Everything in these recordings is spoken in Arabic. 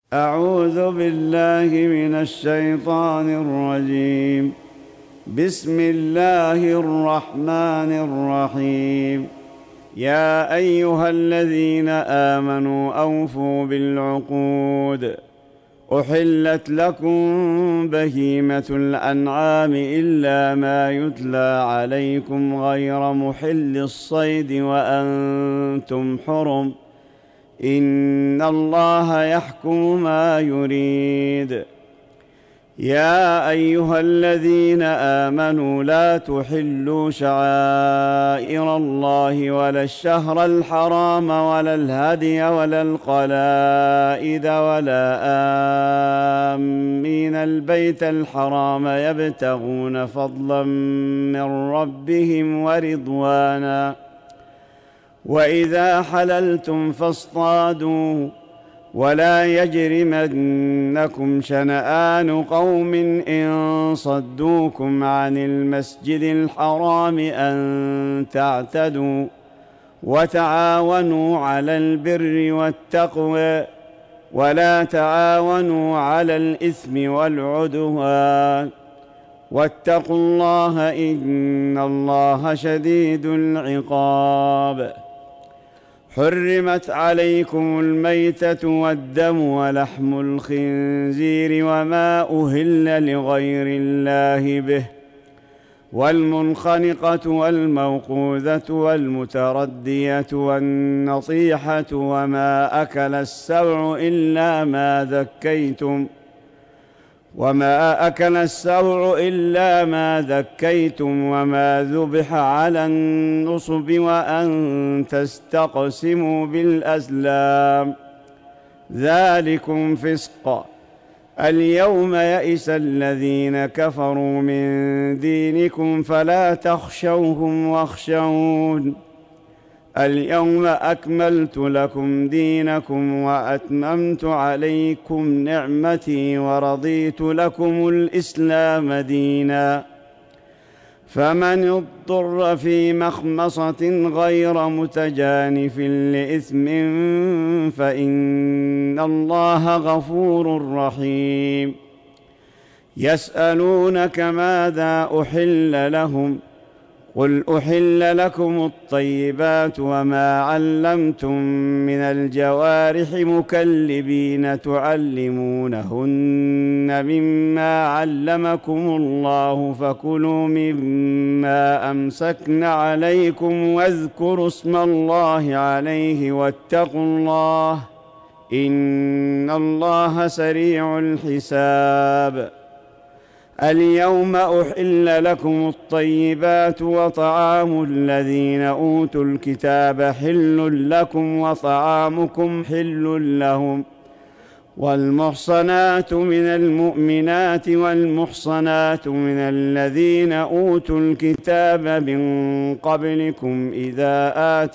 أعوذ بالله من الشيطان الرجيم. بسم الله الرحمن الرحيم. يا أيها الذين آمنوا أوفوا بالعقود. أحلت لكم بهيمة الأنعام إلا ما يتلى عليكم غير محل الصيد وأنتم حرم. إن الله يحكم ما يريد. يا أيها الذين آمنوا لا تحلوا شعائر الله ولا الشهر الحرام ولا الهدي ولا القلائد ولا آمين البيت الحرام يبتغون فضلا من ربهم ورضوانا. وإذا حللتم فاصطادوا ولا يجرمنكم شنآن قوم إن صدوكم عن المسجد الحرام أن تعتدوا وتعاونوا على البر والتقوى ولا تعاونوا على الإثم والعدوان واتقوا الله إن الله شديد العقاب. حرمت عليكم الميتة والدم ولحم الخنزير وما أهل لغير الله به والمنخنقة والموقوذة والمتردية والنطيحة وما أكل السبع إلا ما ذكيتم وما ذبح على النصب وأن تستقسموا بالأزلام ذلكم فسق. اليوم يئس الذين كفروا من دينكم فلا تخشوهم واخشون. اليوم أكملت لكم دينكم وأتممت عليكم نعمتي ورضيت لكم الإسلام دينا. فمن اضطر في مخمصة غير متجانف لإثم فإن الله غفور رحيم. يسألونك ماذا أحل لهم قل أحل لكم الطيبات وما علمتم من الجوارح مكلبين تعلمونهن مما علمكم الله فكلوا مما أمسكن عليكم واذكروا اسم الله عليه واتقوا الله إن الله سريع الحساب. اليوم أحل لكم الطيبات وطعام الذين أوتوا الكتاب حل لكم وطعامكم حل لهم. والمحصنات من المؤمنات والمحصنات من الذين أوتوا الكتاب من قبلكم إذا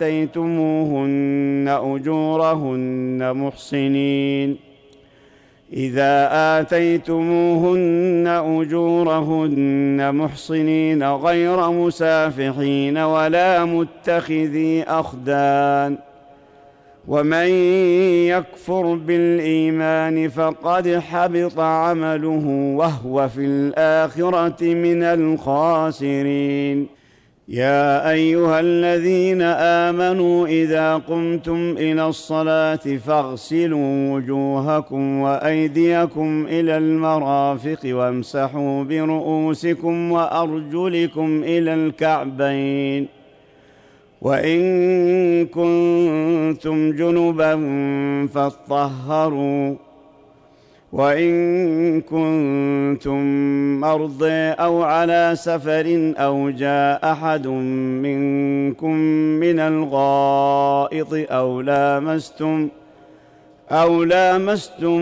آتيتموهن أجورهن محصنين غير مسافحين ولا متخذي أخدان. ومن يكفر بالإيمان فقد حبط عمله وهو في الآخرة من الخاسرين. يا أيها الذين آمنوا إذا قمتم إلى الصلاة فاغسلوا وجوهكم وأيديكم إلى المرافق وامسحوا برؤوسكم وأرجلكم إلى الكعبين وإن كنتم جنبا فاطهروا وإن كنتم مرضى أو على سفر أو جاء أحد منكم من الغائط أو لامستم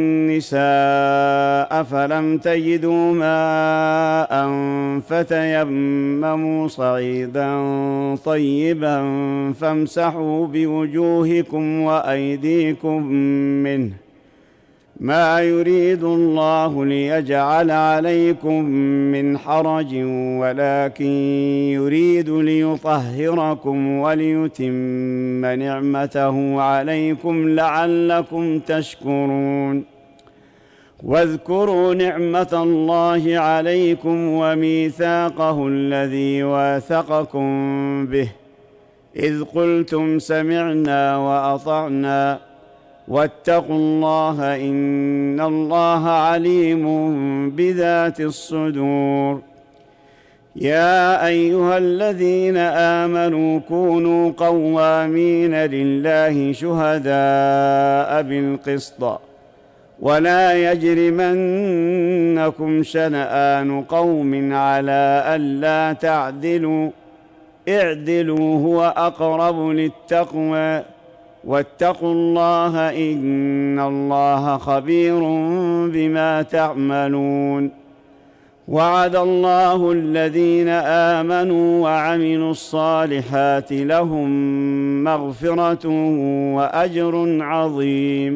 النساء فلم تجدوا ماء فتيمموا صعيدا طيبا فامسحوا بوجوهكم وأيديكم ما يريد الله ليجعل عليكم من حرج ولكن يريد ليطهركم وليتم نعمته عليكم لعلكم تشكرون. واذكروا نعمة الله عليكم وميثاقه الذي واثقكم به إذ قلتم سمعنا وأطعنا واتقوا الله إن الله عليم بذات الصدور. يا أيها الذين آمنوا كونوا قوامين لله شهداء بالقسط ولا يجرمنكم شنآن قوم على ألا تعدلوا اعدلوا هو أقرب للتقوى واتقوا الله إن الله خبير بما تعملون. وعد الله الذين آمنوا وعملوا الصالحات لهم مغفرة وأجر عظيم.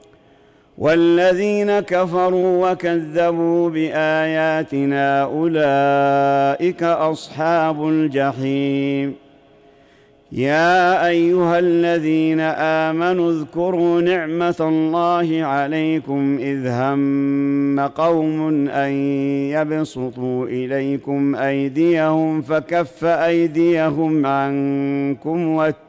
والذين كفروا وكذبوا بآياتنا أولئك أصحاب الجحيم. يا أيها الذين آمنوا اذكروا نعمة الله عليكم إذ هم قوم أن يبسطوا إليكم أيديهم فكف أيديهم عنكم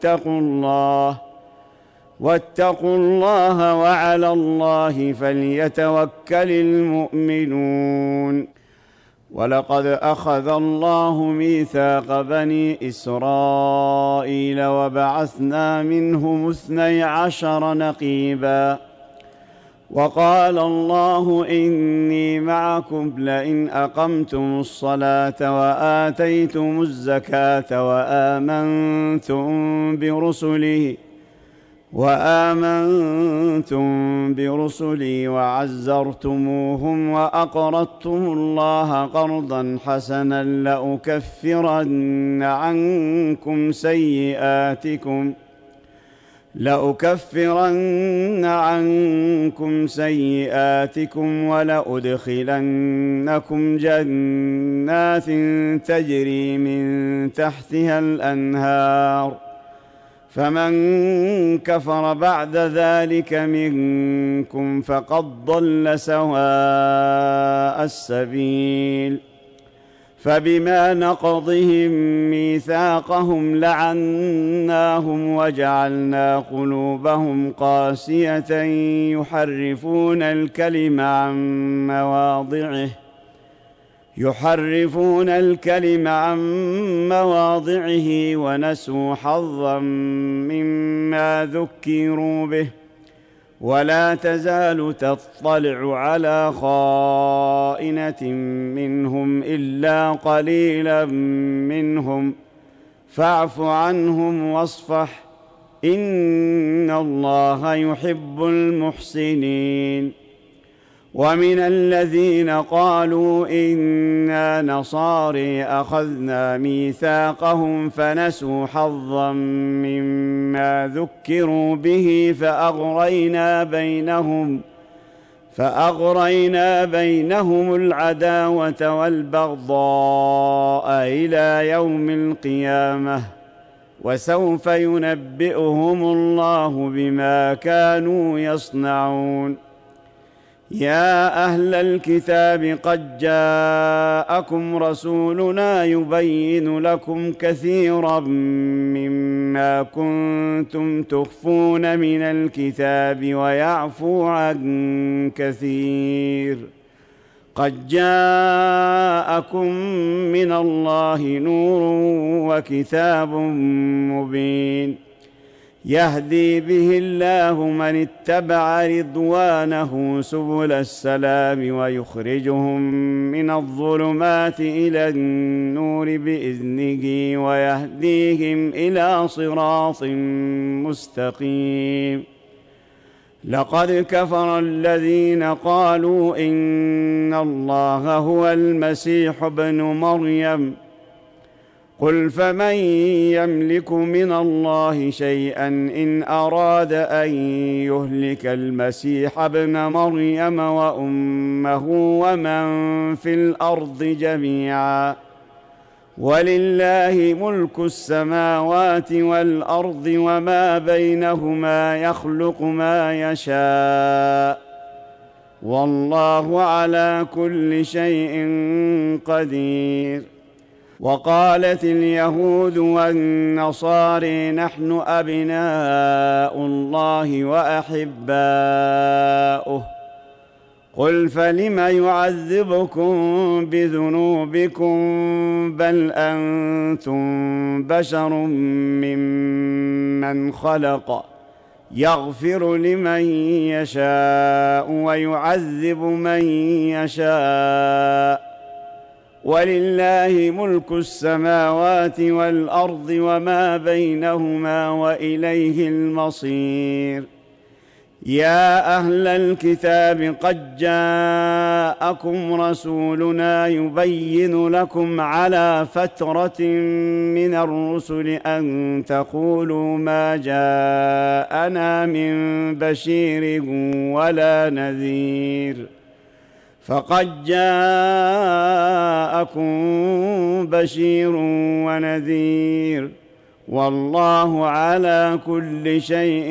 واتقوا الله وعلى الله فليتوكل المؤمنون. ولقد أخذ الله ميثاق بني إسرائيل وبعثنا منهم 12 نقيبا وقال الله إني معكم لئن أقمتم الصلاة وآتيتم الزكاة وآمنتم برسلي وعزرتموهم وأقرضتم الله قرضا حسنا لأكفرن عنكم سيئاتكم ولأدخلنكم جنات تجري من تحتها الأنهار فمن كفر بعد ذلك منكم فقد ضل سواء السبيل. فبما نقضهم ميثاقهم لعناهم وجعلنا قلوبهم قاسية يحرفون الكلم عن مواضعه ونسوا حظا مما ذكروا به ولا تزال تطلع على خائنة منهم إلا قليلا منهم فاعف عنهم واصفح إن الله يحب المحسنين. ومن الذين قالوا إنا نصارى أخذنا ميثاقهم فنسوا حظا مما ذكروا به فأغرينا بينهم العداوة والبغضاء إلى يوم القيامة وسوف ينبئهم الله بما كانوا يصنعون. يا أهل الكتاب قد جاءكم رسولنا يبين لكم كثيرا مما كنتم تخفون من الكتاب ويعفو عن كثير. قد جاءكم من الله نور وكتاب مبين يهدي به الله من اتبع رضوانه سبل السلام ويخرجهم من الظلمات إلى النور بإذنه ويهديهم إلى صراط مستقيم. لقد كفر الذين قالوا إن الله هو المسيح ابن مريم قل فمن يملك من الله شيئا إن أراد أن يهلك المسيح ابن مريم وأمه ومن في الأرض جميعا ولله ملك السماوات والأرض وما بينهما يخلق ما يشاء والله على كل شيء قدير. وقالت اليهود والنصارى نحن أبناء الله وأحباؤه قل فلم يعذبكم بذنوبكم بل أنتم بشر ممن خلق يغفر لمن يشاء ويعذب من يشاء ولله ملك السماوات والأرض وما بينهما وإليه المصير. يا أهل الكتاب قد جاءكم رسولنا يبين لكم على فترة من الرسل أن تقولوا ما جاءنا من بشير ولا نذير فقد جاءكم بشير ونذير والله على كل شيء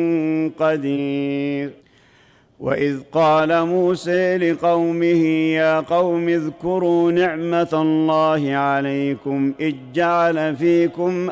قدير. وإذ قال موسى لقومه يا قوم اذكروا نعمة الله عليكم إذ جعل فيكم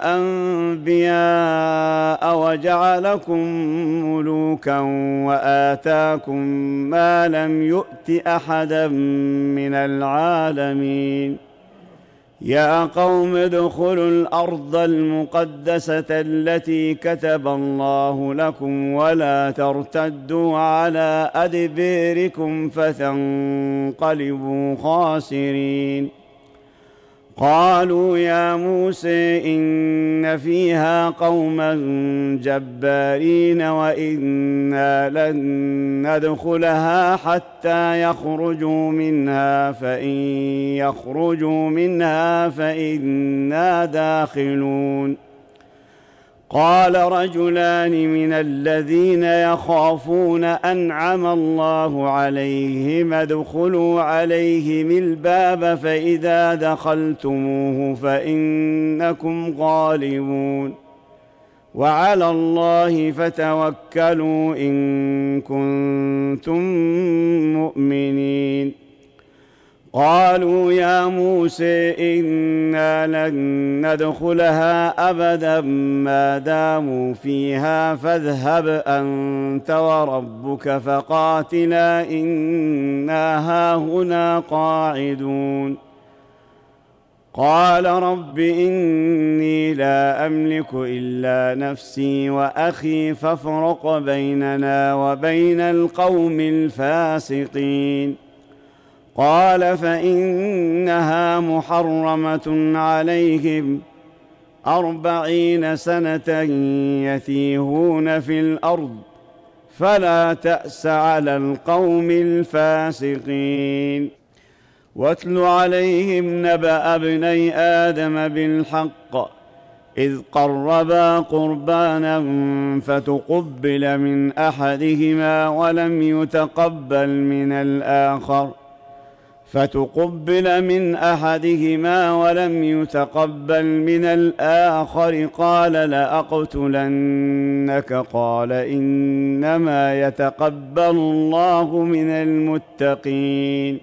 أنبياء وجعلكم ملوكا وآتاكم ما لم يؤت أحدا من العالمين. يا قوم ادخلوا الأرض المقدسة التي كتب الله لكم ولا ترتدوا على أدبيركم فتنقلبوا خاسرين. قالوا يا موسى إن فيها قوما جبارين وإنا لن ندخلها حتى يخرجوا منها فإن يخرجوا منها فإنا داخلون. قال رجلان من الذين يخافون أنعم الله عليهم ادخلوا عليهم الباب فإذا دخلتموه فإنكم غالبون وعلى الله فتوكلوا إن كنتم مؤمنين. قالوا يا موسى إنا لن ندخلها أبدا ما داموا فيها فاذهب أنت وربك فقاتلا إنا هاهنا قاعدون. قال رب إني لا أملك إلا نفسي وأخي فافرق بيننا وبين القوم الفاسقين. قال فإنها محرمة عليهم 40 سنة يتيهون في الأرض فلا تأس على القوم الفاسقين. واتل عليهم نبأ ابني آدم بالحق إذ قربا قربانا فتقبل من أحدهما ولم يتقبل من الآخر قال لأقتلنك قال إنما يتقبل الله من المتقين.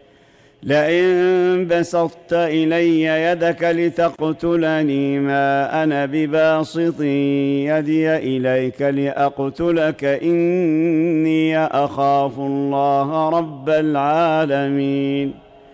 لئن بسطت إلي يدك لتقتلني ما أنا بباسط يدي إليك لأقتلك إني أخاف الله رب العالمين.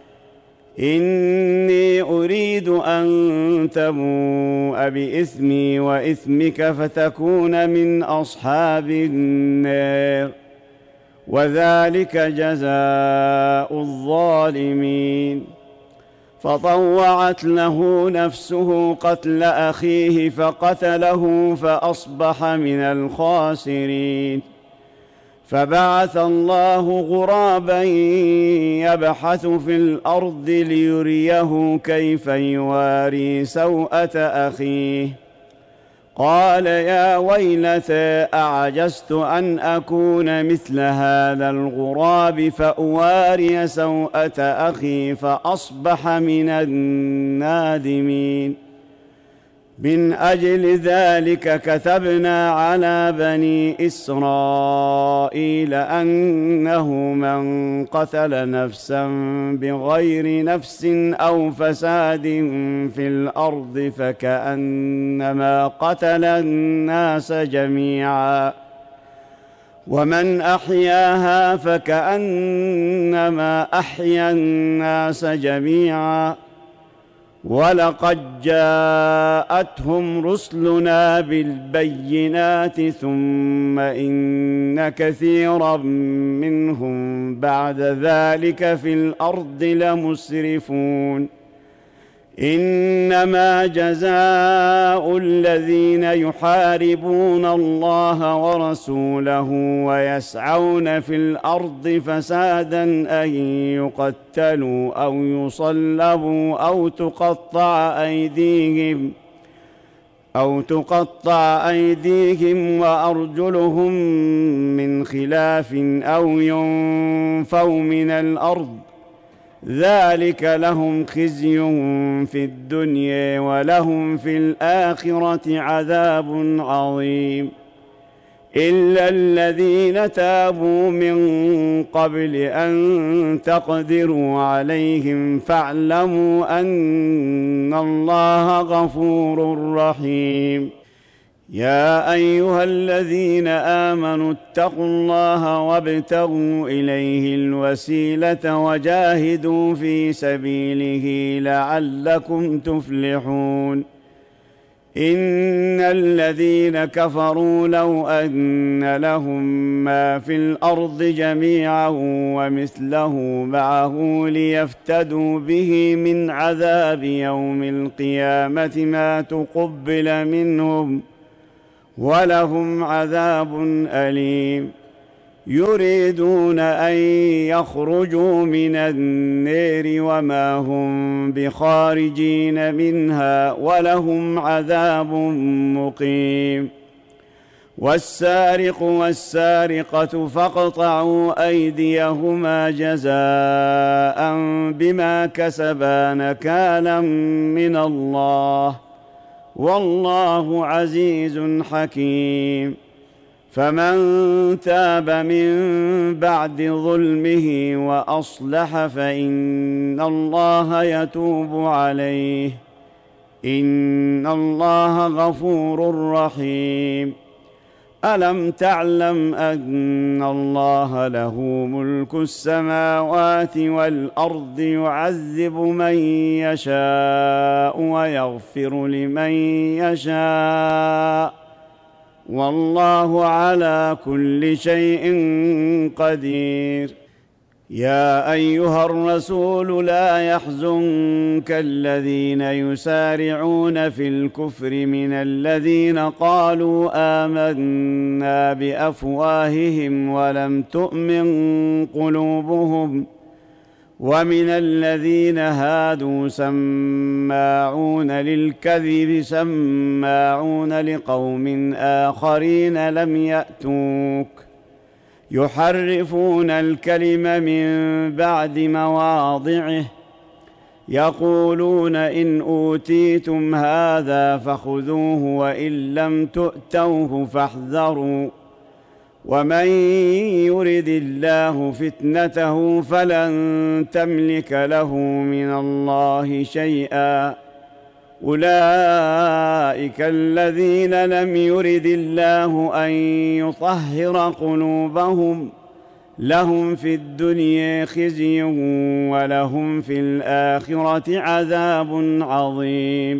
إني أريد أن تبوء بإثمي وإثمك فتكون من أصحاب النار وذلك جزاء الظالمين. فطوعت له نفسه قتل أخيه فقتله فأصبح من الخاسرين. فبعث الله غرابا يبحث في الأرض ليريه كيف يواري سوءة أخيه قال يا ويلتى أعجزت أن أكون مثل هذا الغراب فأواري سوءة أخي فأصبح من النادمين. من أجل ذلك كتبنا على بني إسرائيل أنه من قتل نفسا بغير نفس أو فساد في الأرض فكأنما قتل الناس جميعا ومن أحياها فكأنما أحيا الناس جميعا ولقد جاءتهم رسلنا بالبينات ثم إن كثيرا منهم بعد ذلك في الأرض لمسرفون. إنما جزاء الذين يحاربون الله ورسوله ويسعون في الأرض فسادا أن يقتلوا أو يصلبوا أو تقطع أيديهم وأرجلهم من خلاف أو ينفوا من الأرض ذلك لهم خزي في الدنيا ولهم في الآخرة عذاب عظيم. إلا الذين تابوا من قبل أن تقدروا عليهم فاعلموا أن الله غفور رحيم. يا أيها الذين آمنوا اتقوا الله وابتغوا إليه الوسيلة وجاهدوا في سبيله لعلكم تفلحون. إن الذين كفروا لو أن لهم ما في الأرض جميعا ومثله معه ليفتدوا به من عذاب يوم القيامة ما تقبل منهم ولهم عذاب أليم. يريدون أن يخرجوا من النار وما هم بخارجين منها ولهم عذاب مقيم. والسارق والسارقة فاقطعوا أيديهما جزاء بما كسبا نكالا من الله والله عزيز حكيم. فمن تاب من بعد ظلمه وأصلح فإن الله يتوب عليه إن الله غفور رحيم. ألم تعلم أن الله له ملك السماوات والأرض يعذب من يشاء ويغفر لمن يشاء والله على كل شيء قدير. يا أيها الرسول لا يحزنك الذين يسارعون في الكفر من الذين قالوا آمنا بأفواههم ولم تؤمن قلوبهم ومن الذين هادوا سماعون للكذب سماعون لقوم آخرين لم يأتوك يحرفون الكلم من بعد مواضعه يقولون إن أوتيتم هذا فخذوه وإن لم تؤتوه فاحذروا ومن يرد الله فتنته فلن تملك له من الله شيئا أولئك الذين لم يرد الله أن يطهر قلوبهم لهم في الدنيا خزي ولهم في الآخرة عذاب عظيم.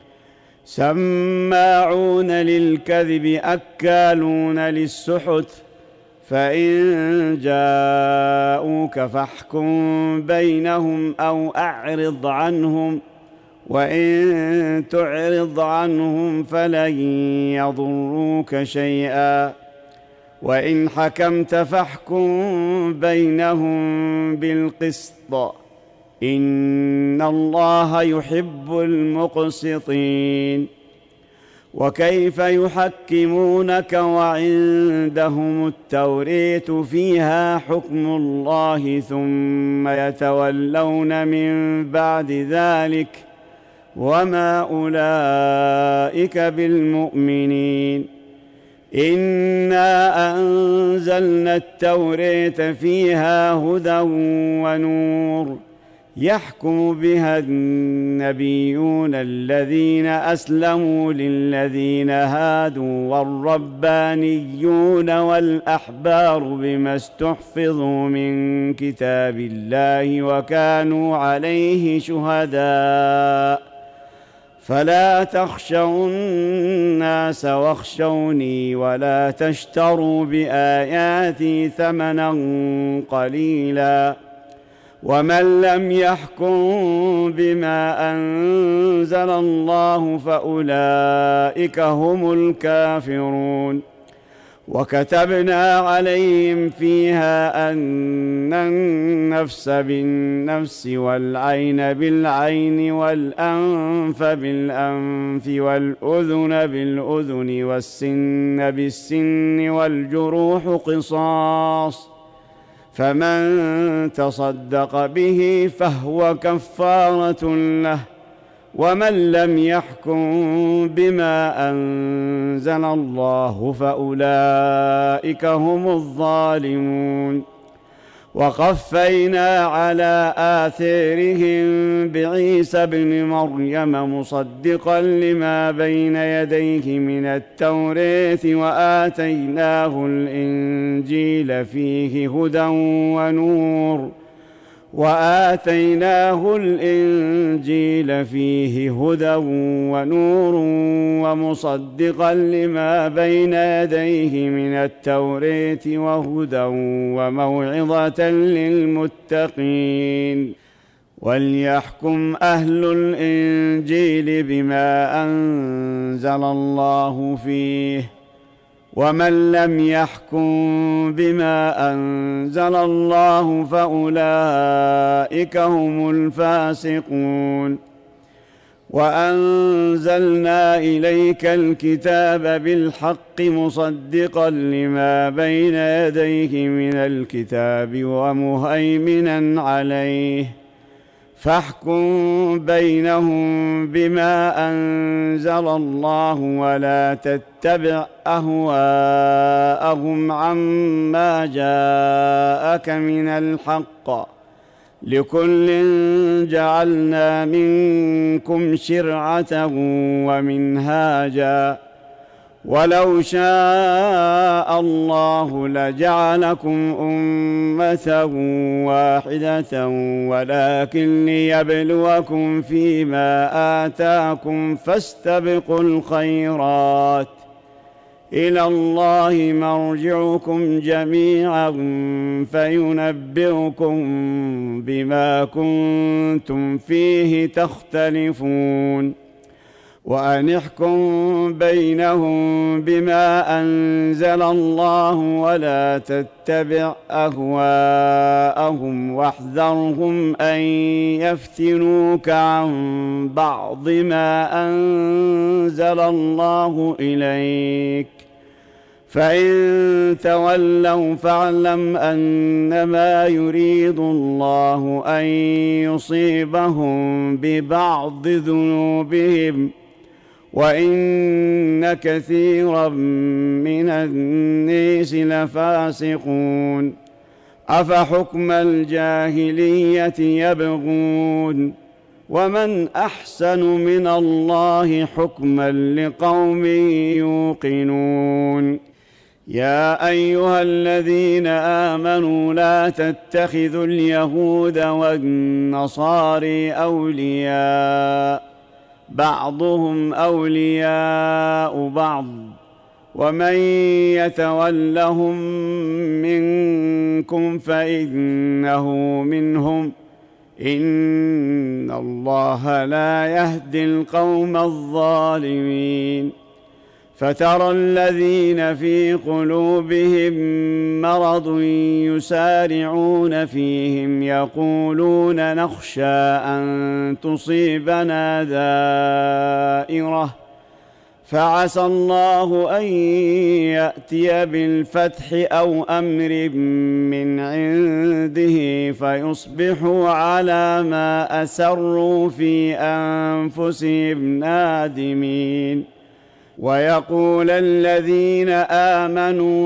سماعون للكذب أكالون للسحت فإن جاءوك فاحكم بينهم أو أعرض عنهم وإن تعرض عنهم فلن يضروك شيئا وإن حكمت فاحكم بينهم بالقسط إن الله يحب المقسطين. وكيف يحكمونك وعندهم التوريت فيها حكم الله ثم يتولون من بعد ذلك وما أولئك بالمؤمنين. إنا أنزلنا التوريت فيها هدى ونور يحكم بها النبيون الذين أسلموا للذين هادوا والربانيون والأحبار بما استحفظوا من كتاب الله وكانوا عليه شهداء. فلا تخشوا الناس واخشوني ولا تشتروا بآياتي ثمنا قليلا. ومن لم يحكم بما أنزل الله فأولئك هم الكافرون. وكتبنا عليهم فيها أن النفس بالنفس والعين بالعين والأنف بالأنف والأذن بالأذن والسن بالسن والجروح قصاص، فمن تصدق به فهو كفارة له. ومن لم يحكم بما أنزل الله فأولئك هم الظالمون. وقفينا على آثارهم بعيسى ابن مريم مصدقا لما بين يديه من التوراة وآتيناه الإنجيل فيه هدى ونور ومصدقا لما بين يديه من التوراة وهدى وموعظة للمتقين. وليحكم أهل الإنجيل بما أنزل الله فيه، ومن لم يحكم بما أنزل الله فأولئك هم الفاسقون. وأنزلنا إليك الكتاب بالحق مصدقا لما بين يديه من الكتاب ومهيمنا عليه، فاحكم بينهم بما أنزل الله ولا تتبع أهواءهم عما جاءك من الحق، لكل جعلنا منكم شرعة ومنهاجا، ولو شاء الله لجعلكم أمة واحدة ولكن ليبلوكم فيما آتاكم فاستبقوا الخيرات، إلى الله مرجعكم جميعا فينبئكم بما كنتم فيه تختلفون. وأن احكم بينهم بما أنزل الله ولا تتبع أهواءهم واحذرهم أن يفتنوك عن بعض ما أنزل الله إليك، فإن تولوا فاعلم أنما يريد الله أن يصيبهم ببعض ذنوبهم وإن كثيرا من الناس لفاسقون. أفحكم الجاهلية يبغون ومن أحسن من الله حكما لقوم يوقنون. يا أيها الذين آمنوا لا تتخذوا اليهود والنصارى أولياء بعضهم أولياء بعض ومن يتولهم منكم فإنه منهم إن الله لا يهدي القوم الظالمين. فترى الذين في قلوبهم مرض يسارعون فيهم يقولون نخشى أن تصيبنا دائرة فعسى الله أن يأتي بالفتح أو أمر من عنده فيصبحوا على ما أسروا في أنفسهم نادمين. ويقول الذين آمنوا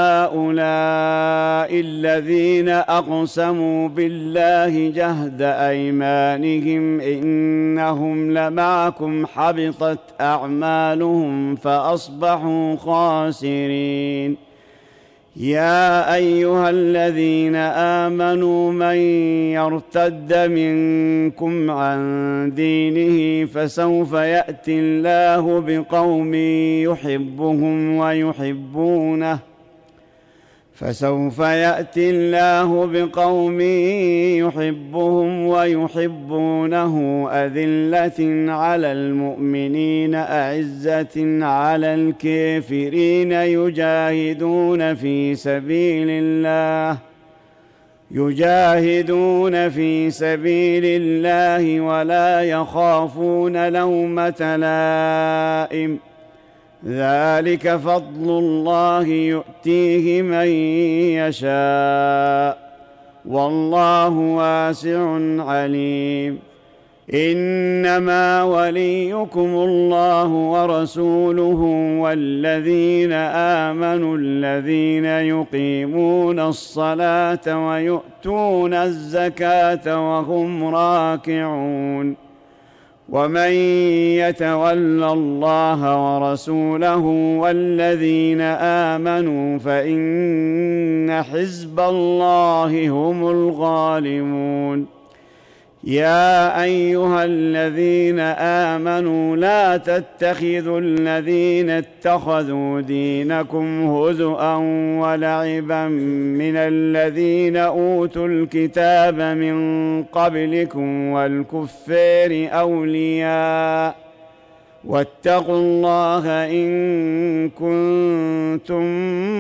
أهؤلاء الذين أقسموا بالله جهد أيمانهم إنهم لمعكم حبطت أعمالهم فأصبحوا خاسرين. يا أيها الذين آمنوا من يرتد منكم عن دينه فسوف يأتي الله بقوم يحبهم ويحبونه أذلة على المؤمنين أعزة على الكافرين يجاهدون في سبيل الله ولا يخافون لومة لائم ذلك فضل الله يؤتيه من يشاء والله واسع عليم. إنما وليكم الله ورسوله والذين آمنوا الذين يقيمون الصلاة ويؤتون الزكاة وهم راكعون. ومن يتول الله ورسوله والذين آمنوا فإن حزب الله هم الغالبون. يا أيها الذين آمنوا لا تتخذوا الذين اتخذوا دينكم هزؤا ولعبا من الذين أوتوا الكتاب من قبلكم والكفار أولياء واتقوا الله إن كنتم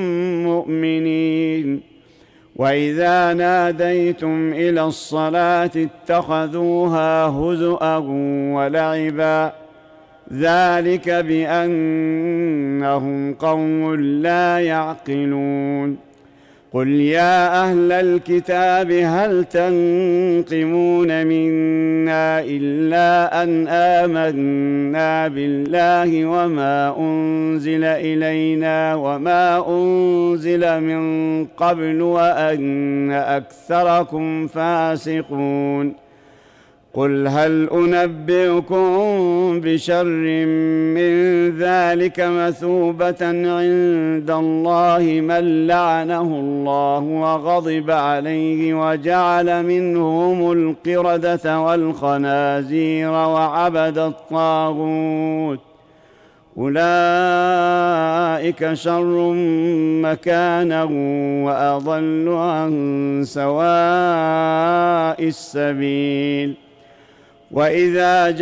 مؤمنين. وإذا ناديتم إلى الصلاة اتخذوها هزؤا ولعبا ذلك بأنهم قوم لا يعقلون. قل يا أهل الكتاب هل تنقمون منا إلا أن آمنا بالله وما أنزل إلينا وما أنزل من قبل وأن أكثركم فاسقون. قل هل أنبئكم بشر من ذلك مثوبة عند الله من لعنه الله وغضب عليه وجعل منهم القردة والخنازير وعبد الطاغوت أولئك شر مكانا وأضل عن سواء السبيل. وإذا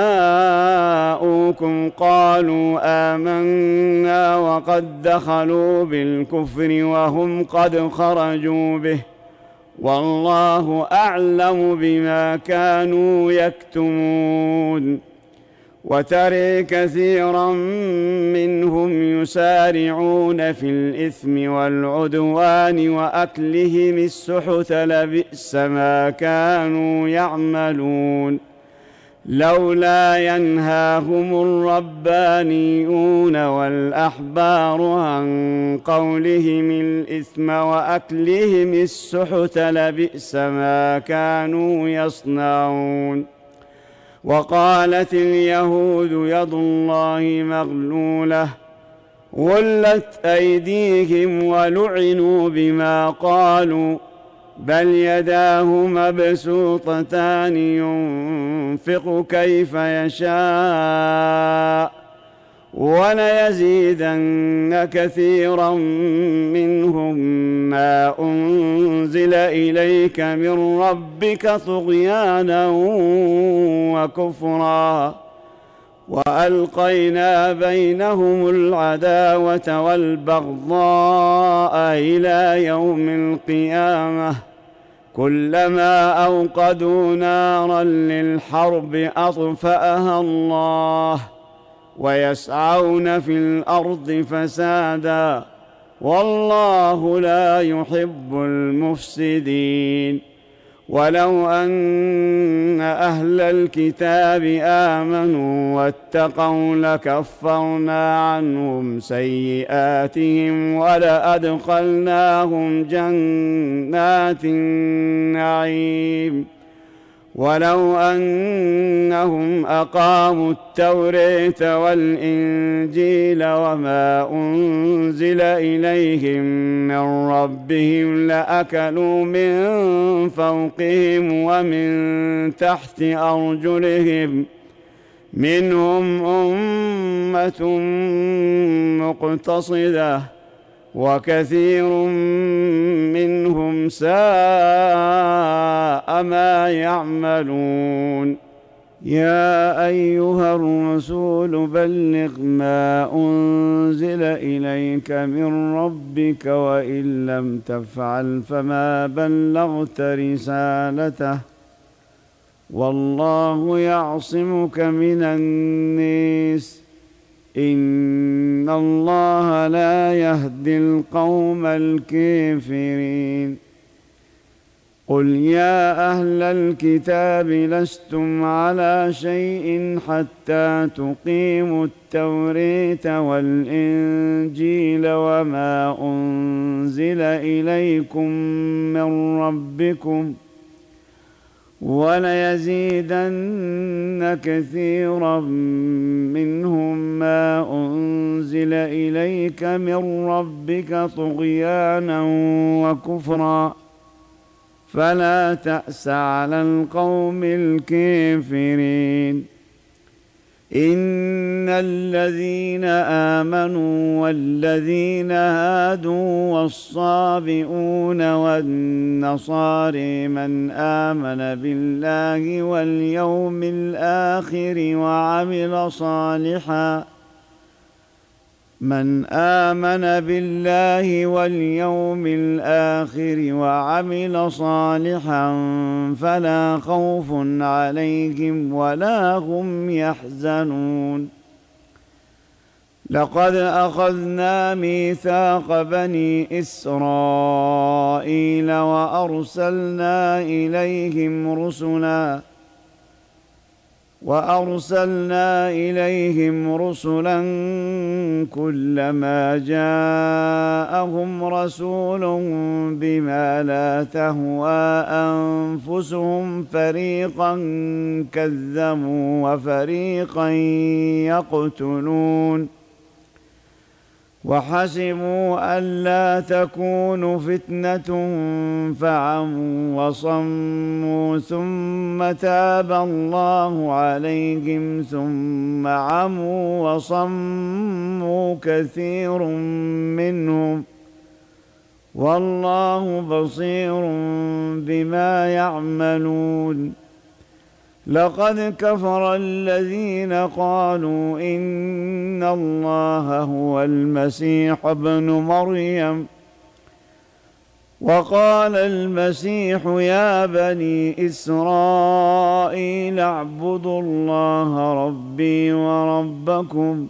جاءوكم قالوا آمنا وقد دخلوا بالكفر وهم قد خرجوا به والله أعلم بما كانوا يكتمون. وترى كثيرا منهم يسارعون في الإثم والعدوان وأكلهم السحت لبئس ما كانوا يعملون. لولا ينهاهم الربانيون والأحبار عن قولهم الإثم وأكلهم السحت لبئس ما كانوا يصنعون. وقالت اليهود يد الله مغلولة غلت أيديهم ولعنوا بما قالوا بل يداه مبسوطتان ينفق كيف يشاء وليزيدن كثيرا منهم ما أنزل إليك من ربك طغيانا وكفرا وألقينا بينهم العداوة والبغضاء إلى يوم القيامة كلما أوقدوا نارا للحرب أطفأها الله ويسعون في الأرض فسادا والله لا يحب المفسدين. ولو أن أهل الكتاب آمنوا واتقوا لكفرنا عنهم سيئاتهم ولأدخلناهم جنات النعيم. ولو أنهم أقاموا التوراة والإنجيل وما أنزل إليهم من ربهم لأكلوا من فوقهم ومن تحت أرجلهم منهم أمة مقتصدة وكثير منهم ساء ما يعملون. يا أيها الرسول بلغ ما أنزل إليك من ربك وإن لم تفعل فما بلغت رسالته والله يعصمك من الناس إن الله لا يهدي القوم الكافرين. قل يا أهل الكتاب لستم على شيء حتى تقيموا التوراة والإنجيل وما أنزل إليكم من ربكم وليزيدن كثيرا منهم ما أنزل إليك من ربك طغيانا وكفرا فلا تأس على القوم الكافرين. إن الذين آمنوا والذين هادوا والصابئون والنصارى من آمن بالله واليوم الآخر وعمل صالحا فلا خوف عليهم ولا هم يحزنون. لقد أخذنا ميثاق بني إسرائيل وأرسلنا إليهم رسلا كلما جاءهم رسول بما لا تهوى أنفسهم فريقا كذبوا وفريقا يقتلون وحسبوا ألا تكون فتنة فعموا وصموا ثم تاب الله عليهم ثم عموا وصموا كثير منهم والله بصير بما يعملون. لقد كفر الذين قالوا إن الله هو المسيح ابن مريم وقال المسيح يا بني إسرائيل اعبدوا الله ربي وربكم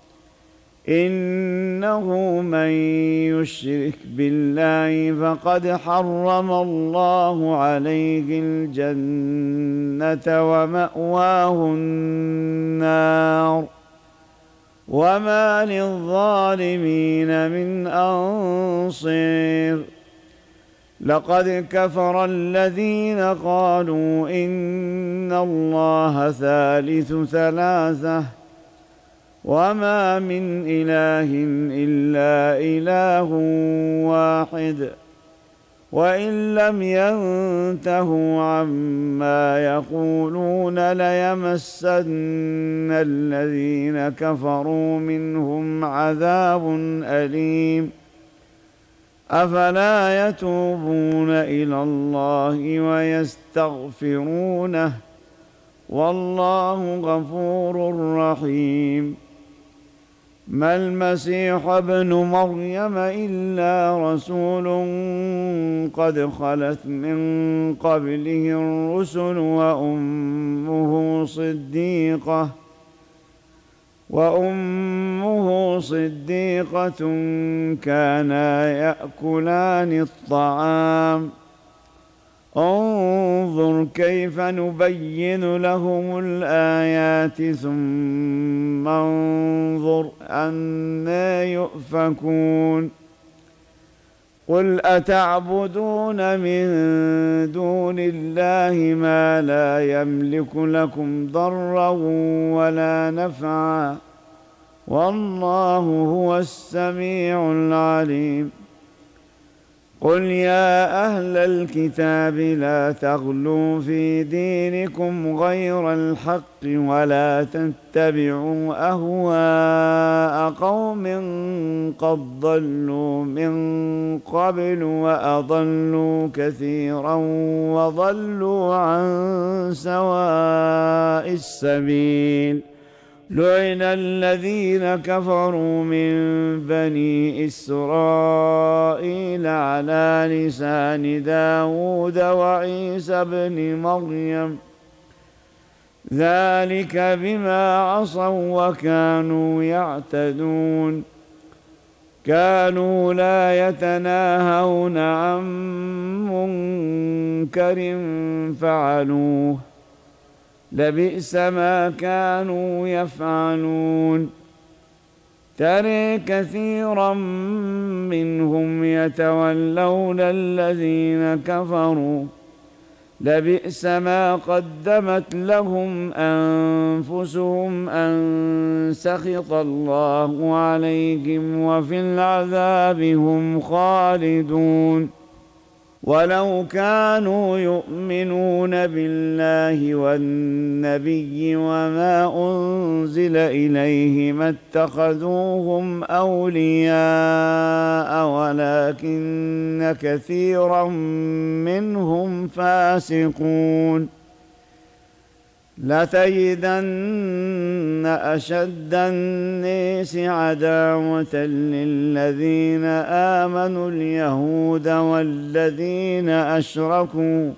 إنه من يشرك بالله فقد حرم الله عليه الجنة ومأواه النار وما للظالمين من أنصير. لقد كفر الذين قالوا إن الله ثالث ثلاثة وما من إله إلا إله واحد وإن لم ينتهوا عما يقولون ليمسن الذين كفروا منهم عذاب أليم. أفلا يتوبون إلى الله ويستغفرونه والله غفور رحيم. ما المسيح ابن مريم إلا رسول قد خلت من قبله الرسل وأمه صديقة كانا يأكلان الطعام. انظر كيف نبين لهم الآيات ثم انظر أنى يؤفكون. قل أتعبدون من دون الله ما لا يملك لكم ضرا ولا نفعا والله هو السميع العليم. قل يا أهل الكتاب لا تغلوا في دينكم غير الحق ولا تتبعوا أهواء قوم قد ضلوا من قبل وأضلوا كثيرا وضلوا عن سواء السبيل. لعن الذين كفروا من بني إسرائيل على لسان داود وعيسى بن مريم ذلك بما عصوا وكانوا يعتدون. كانوا لا يتناهون عن منكر فعلوه لبئس ما كانوا يفعلون. ترى كثيرا منهم يتولون الذين كفروا لبئس ما قدمت لهم أنفسهم أن سخط الله عليهم وفي العذاب هم خالدون. ولو كانوا يؤمنون بالله والنبي وما أنزل إليه ما اتخذوهم أولياء ولكن كثيرا منهم فاسقون. لتجدن أشد الناس عداوة للذين آمنوا اليهود والذين أشركوا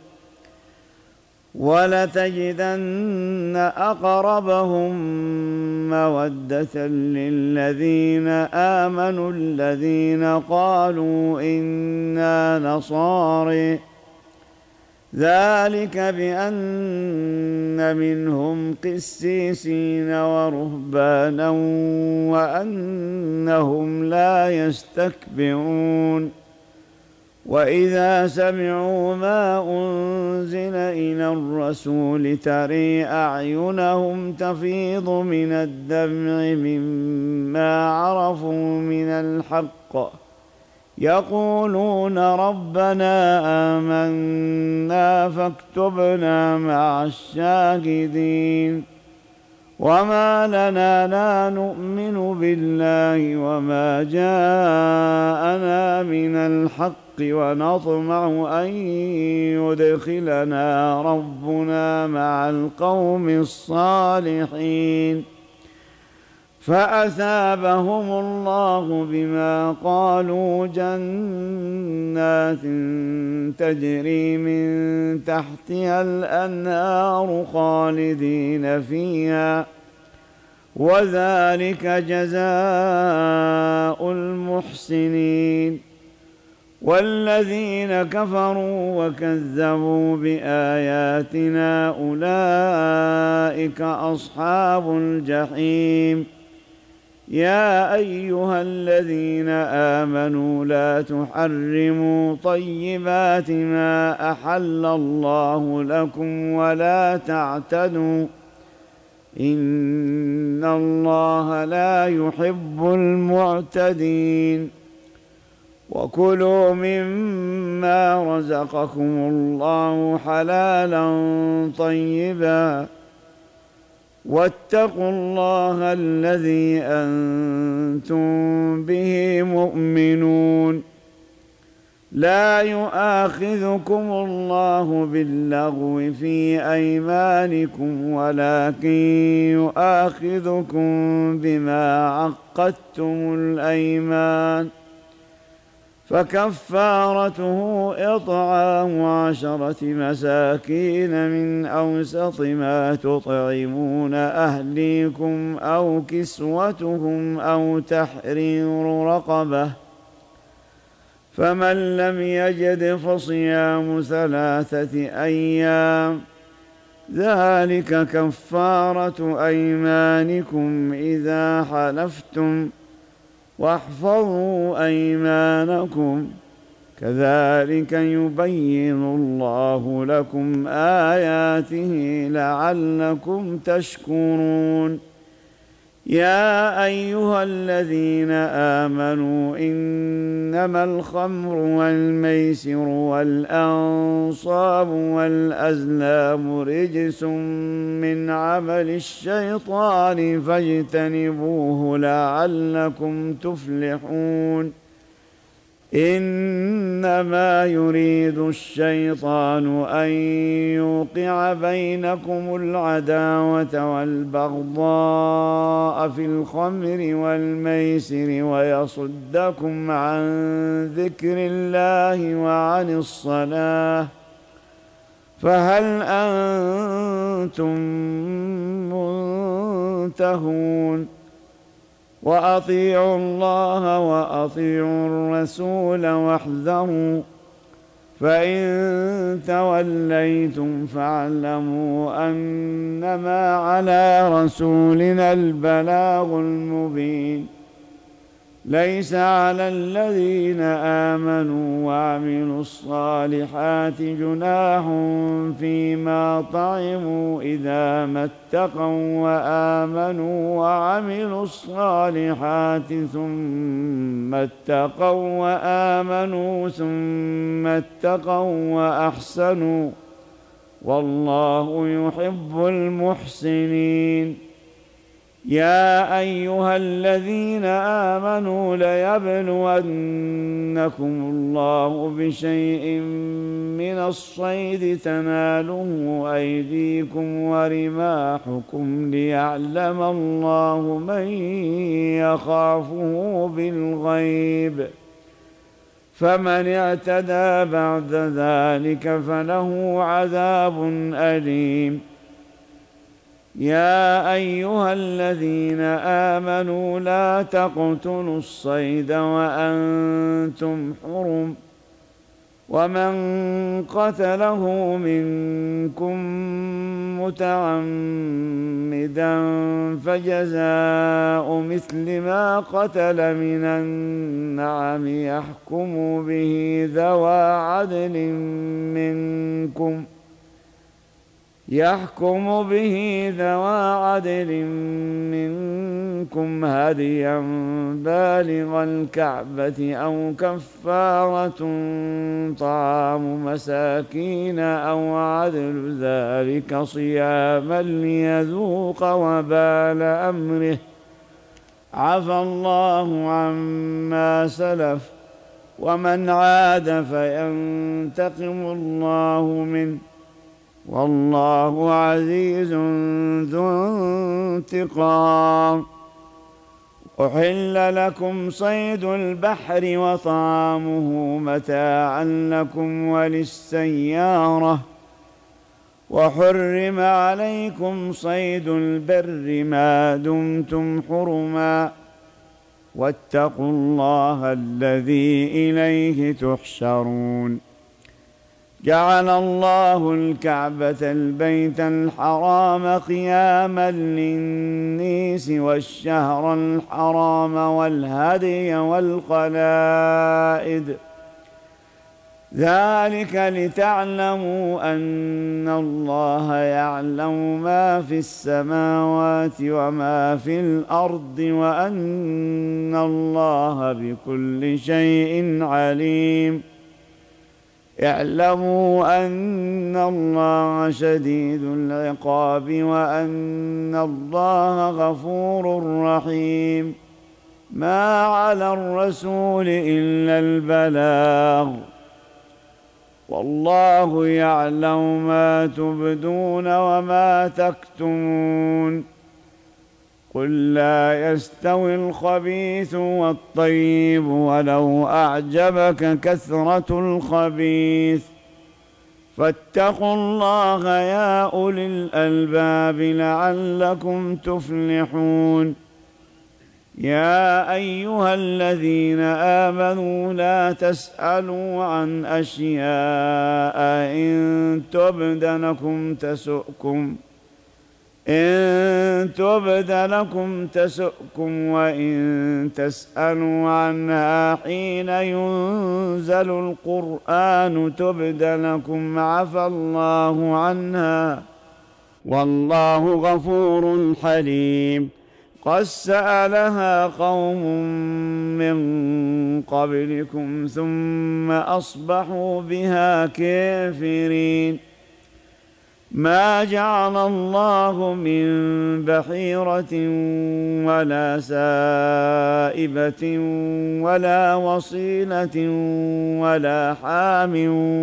ولتجدن أقربهم مودة للذين آمنوا الذين قالوا إنا نصارى ذلك بأن منهم قسيسين ورهبانا وأنهم لا يستكبرون. وإذا سمعوا ما أنزل إلى الرسول ترى أعينهم تفيض من الدمع مما عرفوا من الحق يقولون ربنا آمنا فاكتبنا مع الشاهدين. وما لنا لا نؤمن بالله وما جاءنا من الحق ونطمع أن يدخلنا ربنا مع القوم الصالحين. فأثابهم الله بما قالوا جنات تجري من تحتها الأنهار خالدين فيها وذلك جزاء المحسنين. والذين كفروا وكذبوا بآياتنا أولئك أصحاب الجحيم. يا أيها الذين آمنوا لا تحرموا طيبات ما أحل الله لكم ولا تعتدوا إن الله لا يحب المعتدين. وكلوا مما رزقكم الله حلالا طيبا واتقوا الله الذي أنتم به مؤمنون. لا يؤاخذكم الله باللغو في أيمانكم ولكن يؤاخذكم بما عقدتم الأيمان، فكفارته إطعام 10 مساكين من أوسط ما تطعمون أهليكم أو كسوتهم أو تحرير رقبة، فمن لم يجد فصيام 3 أيام، ذلك كفارة أيمانكم إذا حلفتم، واحفظوا أيمانكم، كذلك يبين الله لكم آياته لعلكم تشكرون. يا أيها الذين آمنوا إنما الخمر والميسر والأنصاب والأزلام رجس من عمل الشيطان فاجتنبوه لعلكم تفلحون. إنما يريد الشيطان أن يوقع بينكم العداوة والبغضاء في الخمر والميسر ويصدكم عن ذكر الله وعن الصلاة، فهل أنتم منتهون؟ وأطيعوا الله وأطيعوا الرسول واحذروا، فإن توليتم فاعلموا أنما على رسولنا البلاغ المبين. ليس على الذين آمنوا وعملوا الصالحات جناح فيما طعموا إذا ما اتقوا وآمنوا وعملوا الصالحات ثم اتقوا وآمنوا ثم اتقوا وأحسنوا، والله يحب المحسنين. يا أيها الذين آمنوا ليبلونكم الله بشيء من الصيد تناله أيديكم ورماحكم ليعلم الله من يخافه بالغيب، فمن اعتدى بعد ذلك فله عذاب أليم. يا أيها الذين آمنوا لا تقتلوا الصيد وأنتم حرم، ومن قتله منكم متعمدا فجزاء مثل ما قتل من النعم يحكم به ذوى عدل منكم هديا بالغ الكعبة أو كفارة طعام مساكين أو عدل ذلك صياما ليذوق وبال أمره، عفى الله عما سلف، ومن عاد فينتقم الله منه، والله عزيز ذو انتقام. أحل لكم صيد البحر وطعامه متاعا لكم وللسيارة، وحرم عليكم صيد البر ما دمتم حرما، واتقوا الله الذي إليه تحشرون. جعل الله الكعبة البيت الحرام قياما للناس والشهر الحرام والهدي والقلائد، ذلك لتعلموا أن الله يعلم ما في السماوات وما في الأرض وأن الله بكل شيء عليم. اعلموا أن الله شديد العقاب وأن الله غفور رحيم. ما على الرسول إلا البلاغ، والله يعلم ما تبدون وما تكتمون. قل لا يستوي الخبيث والطيب ولو أعجبك كثرة الخبيث، فاتقوا الله يا أولي الألباب لعلكم تفلحون. يا أيها الذين آمنوا لا تسألوا عن أشياء إن تبد لكم تسؤكم وإن تسألوا عنها حين ينزل القرآن تبد لكم عفى الله عنها والله غفور حليم. قد سألها قوم من قبلكم ثم أصبحوا بها كافرين. ما جعل الله من بحيرة ولا سائبة ولا وصيلة ولا حام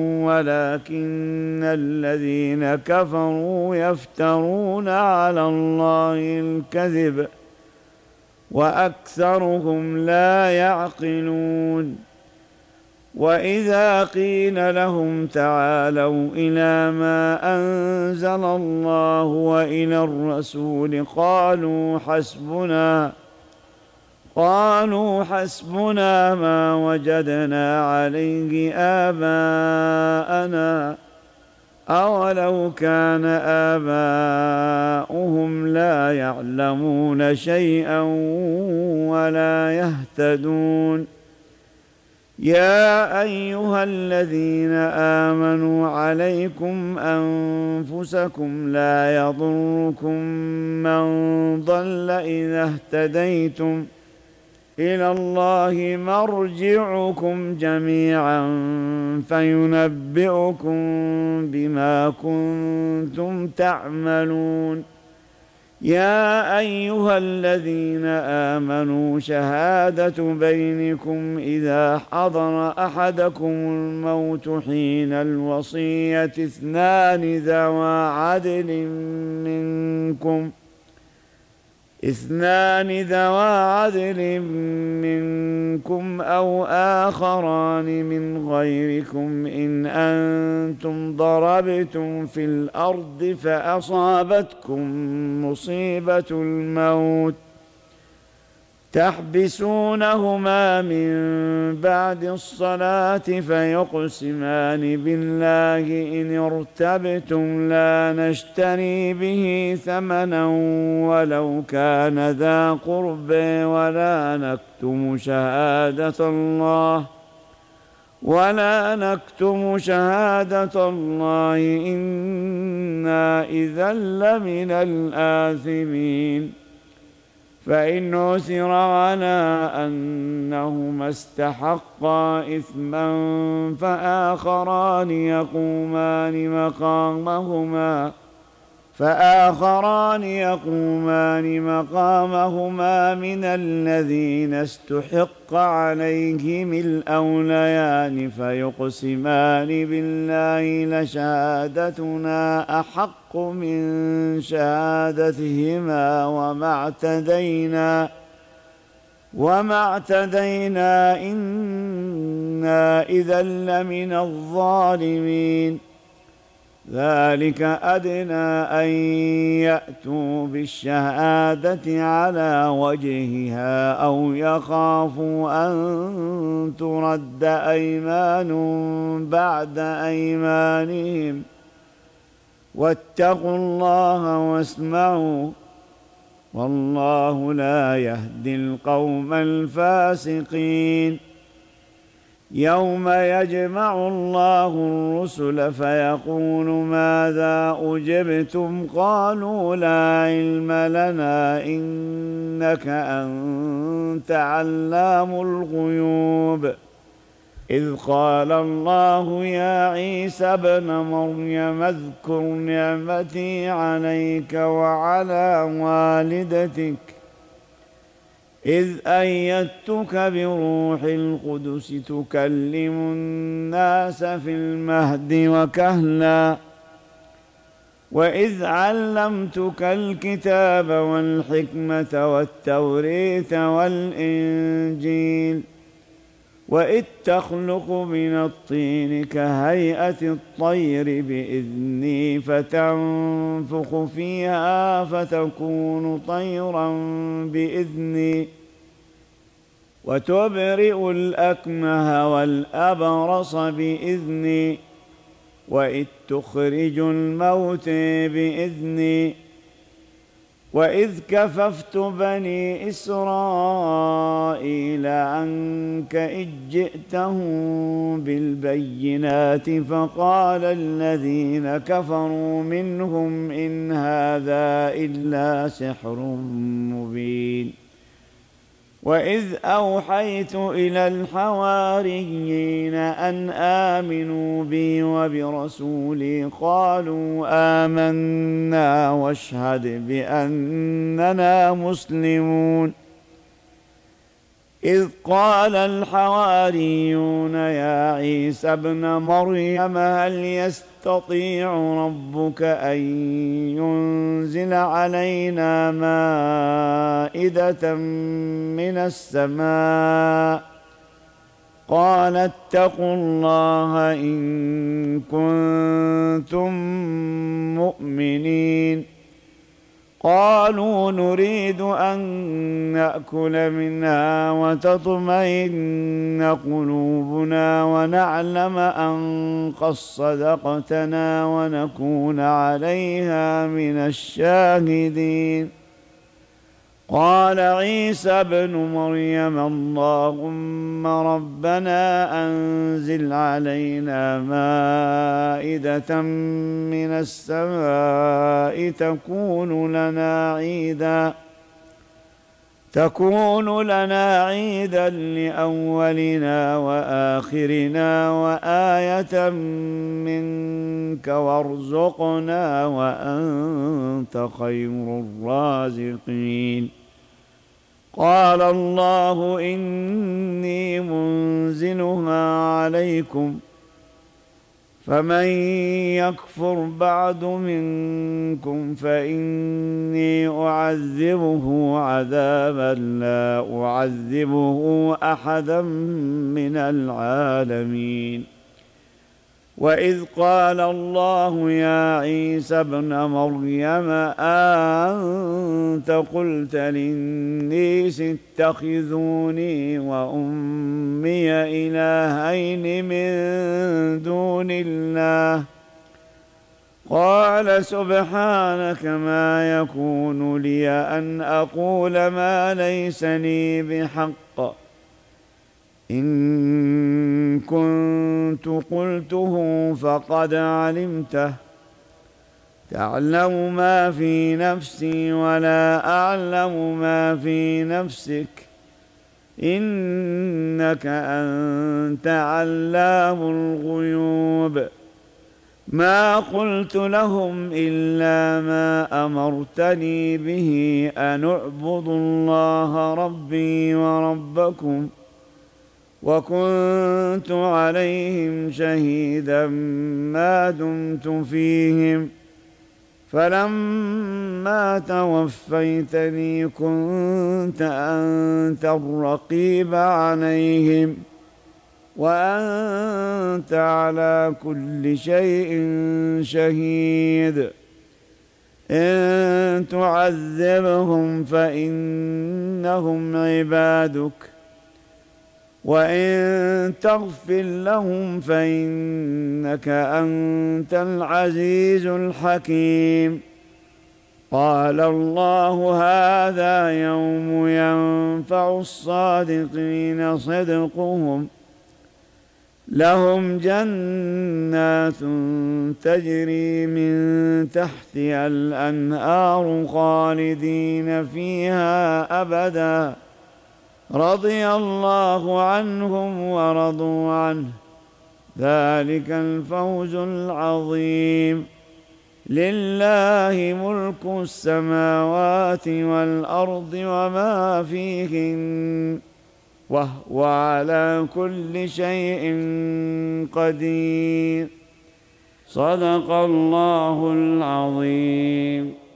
ولكن الذين كفروا يفترون على الله الكذب وأكثرهم لا يعقلون. وإذا قيل لهم تعالوا إلى ما أنزل الله وإلى الرسول قالوا حسبنا ما وجدنا عليه آباءنا أولو كان آباؤهم لا يعلمون شيئا ولا يهتدون. يا أيها الذين آمنوا عليكم أنفسكم لا يضركم من ضل إذا اهتديتم إلى الله مرجعكم جميعا فينبئكم بما كنتم تعملون. يا أيها الذين آمنوا شهادة بينكم إذا حضر أحدكم الموت حين الوصية اثنان ذوا عدل منكم أو آخران من غيركم إن أنتم ضربتم في الأرض فأصابتكم مصيبة الموت تحبسونهما من بعد الصلاة فيقسمان بالله إن ارتبتم لا نشتري به ثمنا ولو كان ذا قربى ولا نكتم شهادة الله إنا إذا لمن الآثمين. فإن عثر على أنهما استحقا إثما فآخران يقومان مقامهما من الذين استحق عليهم الأوليان فيقسمان بالله لشهادتنا أحق من شهادتهما وما اعتدينا إنا إذا لمن الظالمين. ذلك أدنى أن يأتوا بالشهادة على وجهها أو يخافوا أن ترد أيمان بعد أيمانهم واتقوا الله واسمعوا والله لا يهدي القوم الفاسقين. يوم يجمع الله الرسل فيقول ماذا أجبتم قالوا لا علم لنا إنك أنت علام الغيوب. إذ قال الله يا عيسى ابن مريم اذكر نعمتي عليك وعلى والدتك إذ أيدتك بروح القدس تكلم الناس في المهد وكهلا وإذ علمتك الكتاب والحكمة والتوريث والإنجيل وإذ تخلق من الطين كهيئة الطير بإذني فتنفخ فيها فتكون طيرا بإذني وتبرئ الأكمه والأبرص بإذني وإذ تخرج الموت بإذني وإذ كففت بني إسرائيل عنك إذ جئتهم بالبينات فقال الذين كفروا منهم إن هذا إلا سحر مبين وإذ أوحيت إلى الحواريين أن آمنوا بي وبرسولي قالوا آمنا واشهد بأننا مسلمون إذ قال الحواريون يا عيسى ابن مريم هل يستطيع ربك أن ينزل علينا مائدة من السماء قال اتقوا الله إن كنتم مؤمنين قالوا نريد أن نأكل منها وتطمئن قلوبنا ونعلم أن قد صدقتنا ونكون عليها من الشاهدين قال عيسى ابن مريم اللهم ربنا أنزل علينا مائدة من السماء تكون لنا عيدا لأولنا وآخرنا وآية منك وارزقنا وأنت خير الرازقين قال الله إني منزلها عليكم فمن يكفر بعد منكم فإني أعذبه عذابا لا أعذبه أحدا من العالمين وإذ قال الله يا عيسى ابن مريم أنت قلت للناس اتخذوني وأمي إلهين من دون الله قال سبحانك ما يكون لي أن أقول ما ليس لي بحق إن كنت قلته فقد علمته تعلم ما في نفسي ولا أعلم ما في نفسك إنك أنت علام الغيوب ما قلت لهم إلا ما أمرتني به أن اعبدوا الله ربي وربكم وكنت عليهم شهيدا ما دمت فيهم فلما توفيتني كنت أنت الرقيب عليهم وأنت على كل شيء شهيد إن تعذبهم فإنهم عبادك وإن تغفر لهم فإنك أنت العزيز الحكيم قال الله هذا يوم ينفع الصادقين صدقهم لهم جنات تجري من تحتها الأنهار خالدين فيها أبدا رضي الله عنهم ورضوا عنه ذلك الفوز العظيم لله ملك السماوات والأرض وما فيهن وهو على كل شيء قدير. صدق الله العظيم.